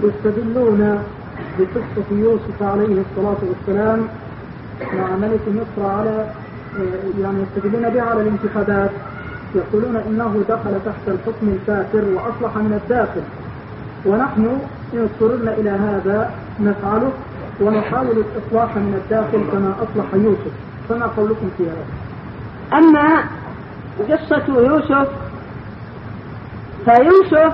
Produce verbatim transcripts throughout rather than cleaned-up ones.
يستدلون بقصة يوسف عليه الصلاة والسلام مع ملك مصر على يعني يستدلون بها على الانتخابات، يقولون إنه دخل تحت الحكم الفاسر وأصلح من الداخل، ونحن إن اضطررنا إلى هذا نفعله ونحاول الإصلاح من الداخل كما أصلح يوسف. فما قولكم في هذا؟ أما قصة يوسف فيوسف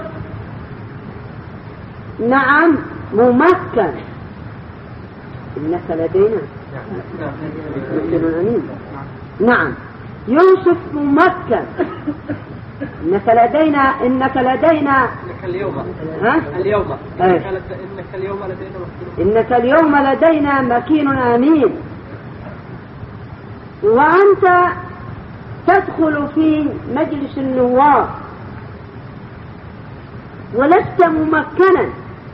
نعم ممكن، إنك لدينا نعم يوسف ممكن، إنك لدينا إنك لدينا إنك اليوم ها؟ اليوم إنك اليوم لدينا إنك اليوم لدينا مكين أمين. وأنت تدخل في مجلس النواب ولست ممكنا.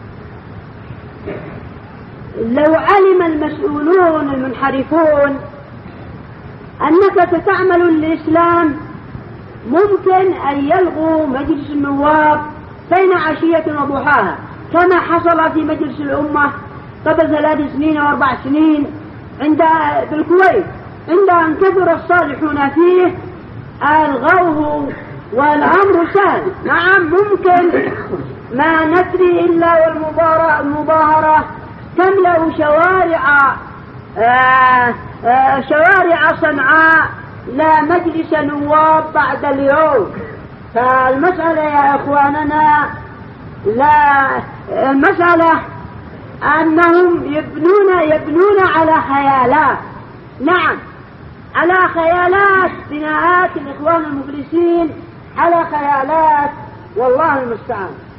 لو علم المسؤولون المنحرفون أنك ستعمل الإسلام ممكن أن يلغوا مجلس النواب بين عشية وضحاها، كما حصل في مجلس الأمة قبل ثلاث سنين أو أربع سنين عند بالكويت، عند أن كثر الصالحون فيه ألغوه والأمر سهل. نعم ممكن، ما ندري إلا والمظاهرة تملأ شوارع آآ آآ شوارع صنعاء لا مجلس نواب بعد اليوم. فالمسألة يا إخواننا لا المسألة أنهم يبنون يبنون على خيالات، نعم على خيالات، بناءات الإخوان المفلسين على خيالات، والله المستعان.